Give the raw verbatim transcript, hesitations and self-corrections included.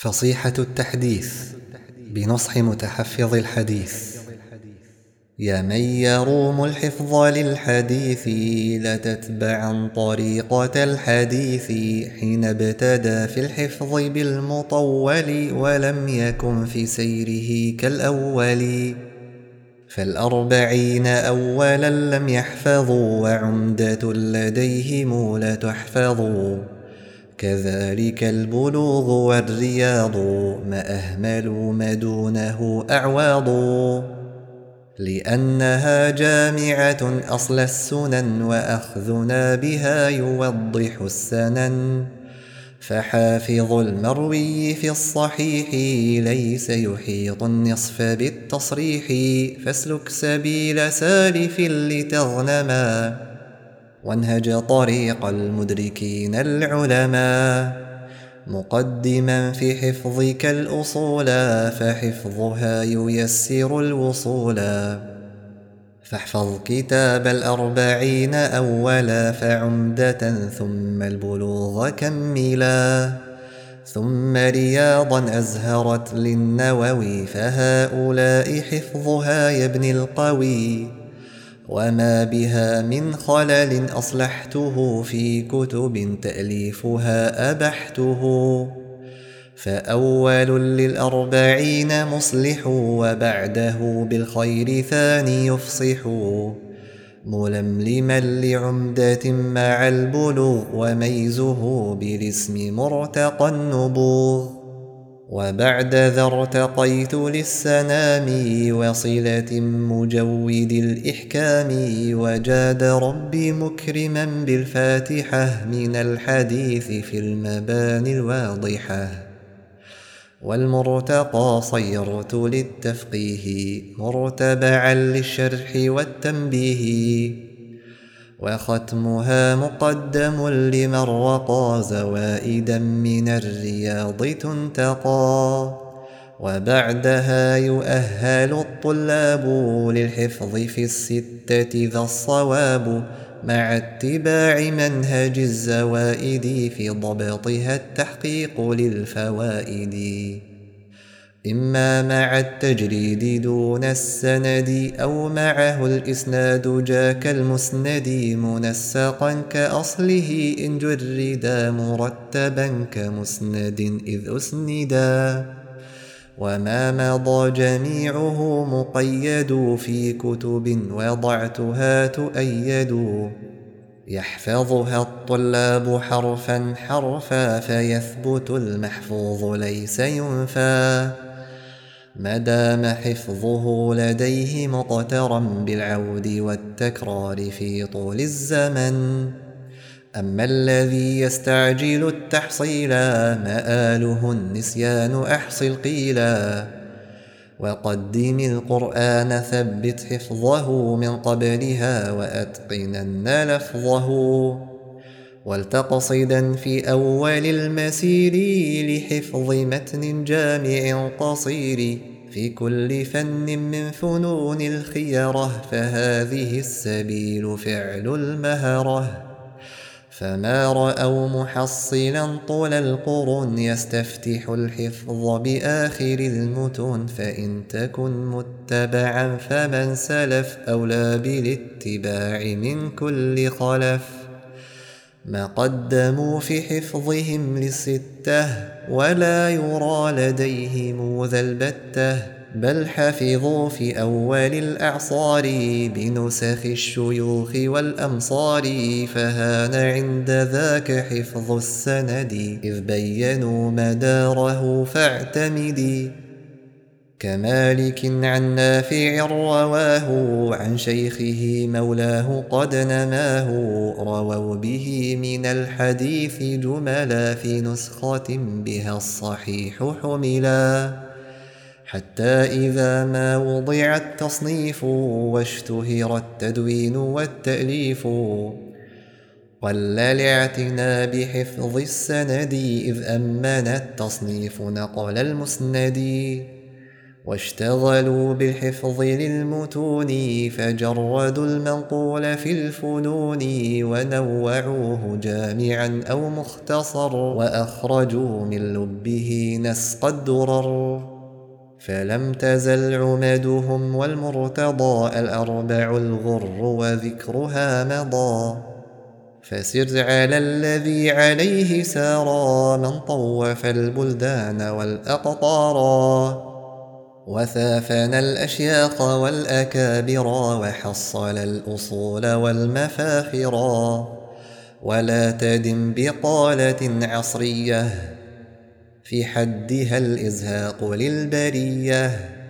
فصيحة التحديث بنصح متحفظ الحديث. يا من يروم الحفظ للحديث لتتبعا طريقة الحديث حين ابتدى في الحفظ بالمطول ولم يكن في سيره كالأول. فالأربعين أولا لم يحفظوا وعمدة لديهم لا تحفظوا، كذلك البلوغ والرياض ما أهملوا ما دونه أعواض، لأنها جامعة أصل السنن وأخذنا بها يوضح السنن. فحافظ المروي في الصحيح ليس يحيط النصف بالتصريح، فاسلك سبيل سالف لتغنما وانهج طريق المدركين العلماء، مقدما في حفظك الأصول فحفظها ييسر الوصول. فاحفظ كتاب الأربعين أولا فعمدة ثم البلوغ كملا، ثم رياضا أزهرت للنووي فهؤلاء حفظها يبني القوي. وما بها من خلل أصلحته في كتب تأليفها أبحته، فأول للأربعين مصلح وبعده بالخير ثاني يفصح، ململما لعمدة مع البلوغ وميزه بالاسم مرتقى النبوغ. وبعد ذا ارتقيت للسنام وصلة مجود الإحكام، وجاد ربي مكرما بالفاتحة من الحديث في المباني الواضحة. والمرتقى صيرت للتفقيه مرتبعا للشرح والتنبيه، وختمها مقدم لمن رقى زوائدا من الرياض تنتقى. وبعدها يؤهل الطلاب للحفظ في الستة ذا الصواب، مع اتباع منهج الزوائد في ضبطها التحقيق للفوائد، إما مع التجريد دون السند أو معه الإسناد جاك المسند، منسقا كأصله إن جردا مرتبا كمسند إذ أسندا. وما مضى جميعه مقيد في كتب وضعتها تؤيد، يحفظها الطلاب حرفا حرفا فيثبت المحفوظ ليس ينفى، ما دام حفظه لديه مقترا بالعود والتكرار في طول الزمن. أما الذي يستعجل التحصيل مآله النسيان أحصل قيلا، وقدم القرآن ثبت حفظه من قبلها وأتقنن لفظه، ولتقصدا في أول المسير لحفظ متن جامع قصير في كل فن من فنون الخيرة، فهذه السبيل فعل المهرة. فما رأوا محصلا طول القرون يستفتح الحفظ بآخر المتون، فإن تكن متبعا فمن سلف أولى بالاتباع من كل خلف. ما قدموا في حفظهم للستة ولا يرى لديهم ذا البتة، بل حفظوا في أول الأعصار بنسخ الشيوخ والأمصار، فهان عند ذاك حفظ السند إذ بينوا مداره فاعتمدي. كمالك عن نافع رواه عن شيخه مولاه قد نماه، رووا به من الحديث جملا في نسخة بها الصحيح حملا، حتى إذا ما وضع التصنيف واشتهر التدوين والتأليف، قل الاعتناء بحفظ السند إذ أمن التصنيف نقل المسند. واشتغلوا بالحفظ للمتون فجردوا المنقول في الفنون ونوعوه جامعا أو مختصر وأخرجوا من لبه نسق الدرر. فلم تزل عمدهم والمرتضى الأربع الغر وذكرها مضى. فسر على الذي عليه سارا من طوف البلدان والأقطارا وثافن الأشياخ والأكابرا وحصل الأصول والمفاخرا. ولا تدم بقالة عصرية في حدها الإزهاق للبرية